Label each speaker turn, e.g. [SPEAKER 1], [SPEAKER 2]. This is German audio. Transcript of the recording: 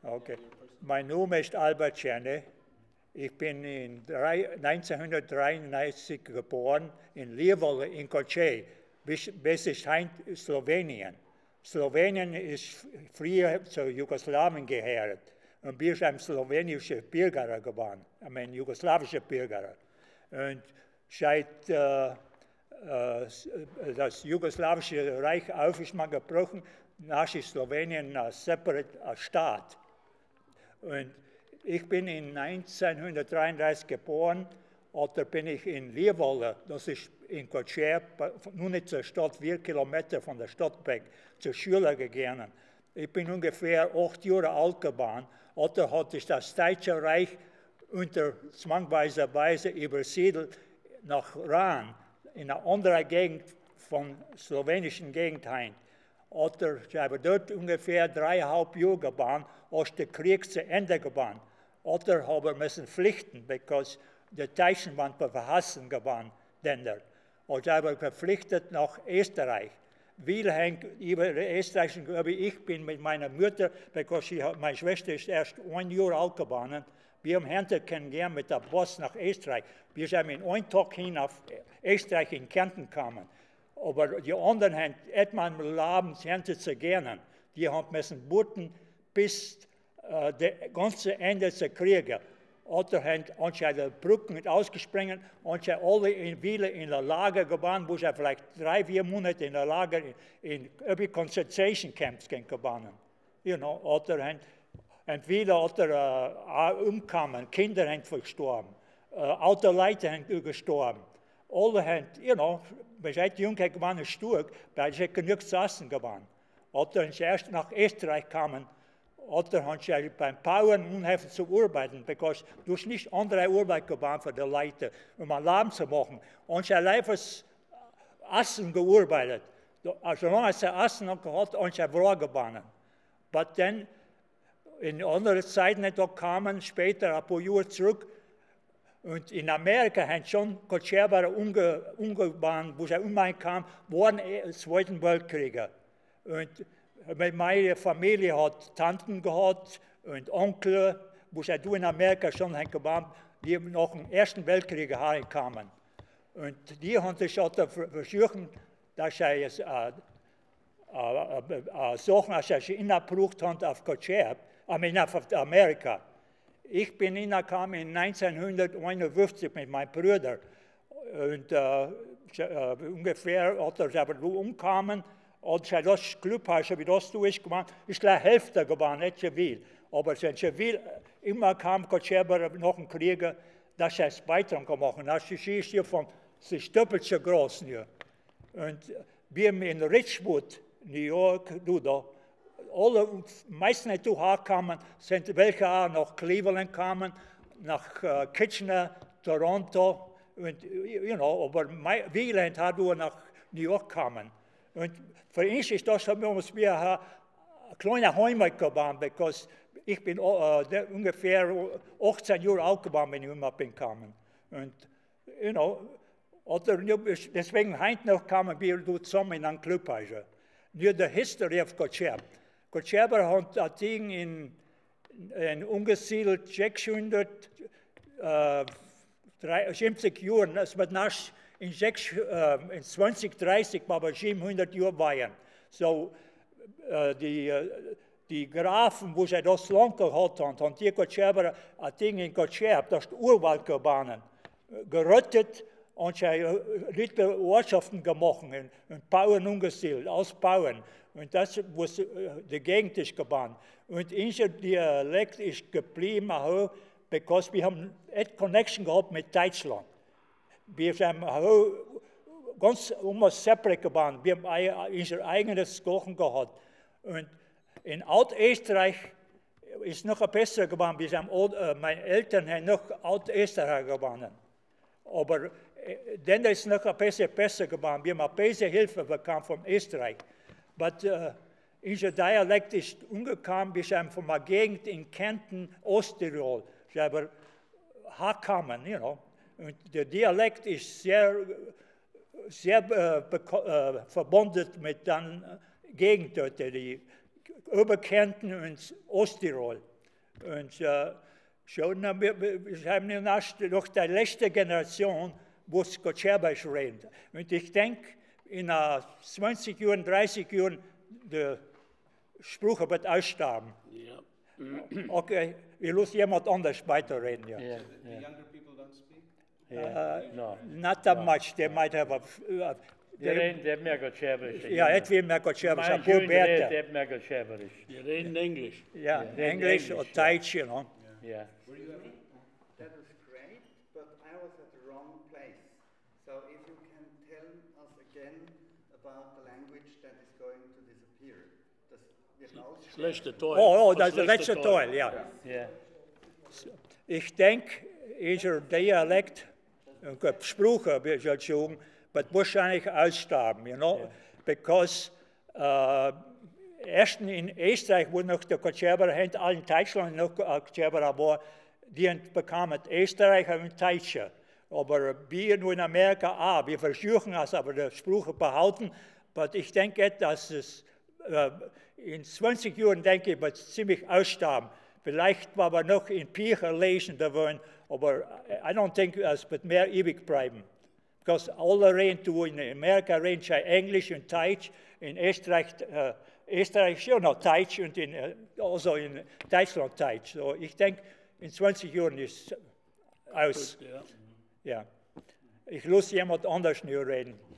[SPEAKER 1] Okay. Mein Name ist Albert Czerny. Ich bin 1993 geboren in Leeuwarden in Kočej, bis ist Slowenien. Slowenien ist früher zu Jugoslawien gehört. Und wir sind slowenische Bürger geworden, jugoslawische Bürger. Und seit das jugoslawische Reich auf ist mal gebrochen, nach ist Slowenien ein separate Staat. Und ich bin in 1933 geboren, oder bin ich in Leeuwarden, das ist in Kočej, nur nicht zur Stadt, 4 Kilometer von der Stadt weg, zur Schule gegangen. Ich bin ungefähr 8 Jahre alt geworden, oder hat sich das Deutsche Reich unter zwangweiser Weise übersiedelt nach Rahn, in eine andere Gegend von slowenischen Gegend hin. Oder ich habe dort ungefähr 3,5 Jahre geboren, als der Krieg zu Ende geboren. Oder haben müssen flüchten, weil die Deutschen waren verhassen geworden, und ich habe verpflichtet nach Österreich. Weil über Österreich, glaube ich bin mit meiner Mutter, weil meine Schwester ist erst 1 Jahr alt geworden. Wir haben hinterher kennengelernt mit der Bus nach Österreich. Wir sind in einem Tag hin auf Österreich in Kärnten gekommen. Aber die anderen haben etwas Leben hinter zu gehen. Die haben müssen beten bis das ganze Ende zu kriegen. Oder haben anscheinend Brücken ausgesprengt und sie alle wieder in der Lager geworden, wo sie vielleicht 3-4 Monate in der Lager in Concentration Camps geworden. Oder haben wieder umgekommen, Kinder sind verstorben, alte Leute sind gestorben. Alle haben, wir sind jung geworden, stur, weil sie genug zu essen geworden. Oder sind sie erst nach Österreich kamen, oder haben sie beim Bauern unheimlich zu arbeiten, weil du hast nicht andere Arbeit geworden für die Leute, um ein Leben zu machen. Und sie haben einfach Essen gearbeitet. Solange sie Essen gehabt haben sie Brot gebannen. Aber dann, in anderen Zeiten, da kamen später, ein paar Jahre zurück, und in Amerika haben schon Kočeber umgebaut, wo sie umkamen, waren im Zweiten Weltkrieg. Und meine Familie hat Tanten gehabt und Onkel, wo sie in Amerika schon gebaut, die nach dem Ersten Weltkrieg kamen. Und die haben sich versucht, dass sie Sachen, als sie inabrucht haben auf Kočeber, auf Amerika. Ich bin hingekommen in 1951 mit meinem Bruder. Und ungefähr, als sie umkamen, und sie das Clubhaus, wie das durchgemacht, ist gleich Hälfte geworden, nicht so viel. Aber sie so viel, immer kam Kočeber noch ein Krieg, dass sie es Beitrag gemacht haben. Das ist hier sie ist doppelt so groß. Hier. Und wir haben in Richmond, New York, alle meisten, die hierher kamen, sind welche auch nach Cleveland kamen, nach Kitchener, Toronto, und, aber viele hat nach New York kamen. Und für uns ist das wie ein kleiner Heimat geworden, weil ich bin ungefähr 18 Jahre alt geworden, wenn ich immer bin gekommen. Und, deswegen heute noch kamen wir zusammen in einem Clubhaus. Nur die History of Kočeber. Kočeber hat das Ding in ungesiedelt 670 Jahren, das wird nach in 2030 aber 700 Jahre waren. So, die Grafen, wo sie das Land gehabt haben, haben die Kočeber ein Ding in Kočeber, das ist Urwald gebaut, gerottet und sie riesige Ortschaften gemacht und Bauern umgesiedelt, ausbauen. Und das, was die Gegend ist gebaut. Und unser Dialekt ist geblieben, weil wir haben eine Connection gehabt mit Deutschland. Wir sind ganz separate gebaut. Wir haben unser eigenes Kochen gehabt. Und in Altösterreich ist noch besser geworden. Meine Eltern haben noch Altösterreich gewonnen. Aber dann ist es noch besser geworden. Wir haben eine bessere Hilfe bekommen von Österreich. Aber unser Dialekt ist umgekommen. Wir sind von einer Gegend in Kärnten, Osttirol. Wir haben hergekommen, Und der Dialekt ist sehr verbunden mit der Gegend dort, die Oberkärnten und Osttirol. Und schon, wir haben noch die letzte Generation, wo es Kotscherbisch redet. Und ich denke, in 20 Jahren, 30 Jahren, der Spruch wird aussterben.
[SPEAKER 2] Ja.
[SPEAKER 1] Okay, ich muss jemand anders weiterreden. Ja.
[SPEAKER 3] Yeah,
[SPEAKER 4] The
[SPEAKER 3] yeah,
[SPEAKER 4] younger people don't speak?
[SPEAKER 3] yeah. No.
[SPEAKER 1] Not that much, they might have
[SPEAKER 3] Det är mer Kotscherbisch.
[SPEAKER 1] ja, het weer meer Kotscherbisch, een
[SPEAKER 3] Mijn
[SPEAKER 1] paar
[SPEAKER 3] zoon redt
[SPEAKER 1] beter.
[SPEAKER 3] het meer Kotscherbisch.
[SPEAKER 2] Die reden Englisch.
[SPEAKER 1] Ja,
[SPEAKER 3] Yeah,
[SPEAKER 1] Englisch
[SPEAKER 3] English,
[SPEAKER 1] or
[SPEAKER 3] yeah.
[SPEAKER 1] Deutsch, you know.
[SPEAKER 3] Ja.
[SPEAKER 5] That was great, but I was at the wrong place. So if you can tell us again about the language that is going to disappear. Das wird aussterben.
[SPEAKER 2] Slechte toil.
[SPEAKER 1] Oh, dat is de laatste toil, ja.
[SPEAKER 3] Ja.
[SPEAKER 1] Ik denk, ieder dialect, een gesproken, wie je het zeggen, wird wahrscheinlich aussterben, you know, because erst in Österreich, wo noch der Kotscherber, in Deutschland noch Kotscherber war, die bekamen Österreicher und Deutsche. Aber wir nur in Amerika auch. Wir versuchen es, aber die Sprache behalten. Aber ich denke, dass es in 20 Jahren, denke ich, wird es ziemlich aussterben. Vielleicht war wir noch in Bücher lesen, aber I don't think es wird mehr ewig bleiben. Because alle reden in Amerika reden sie Englisch und Deutsch, in Österreich, Österreich ja noch Deutsch und also in Deutschland Deutsch. So, ich denke, in 20 Jahren ist es aus.
[SPEAKER 2] Ja.
[SPEAKER 1] Ja. Ich lasse jemand anders nur reden.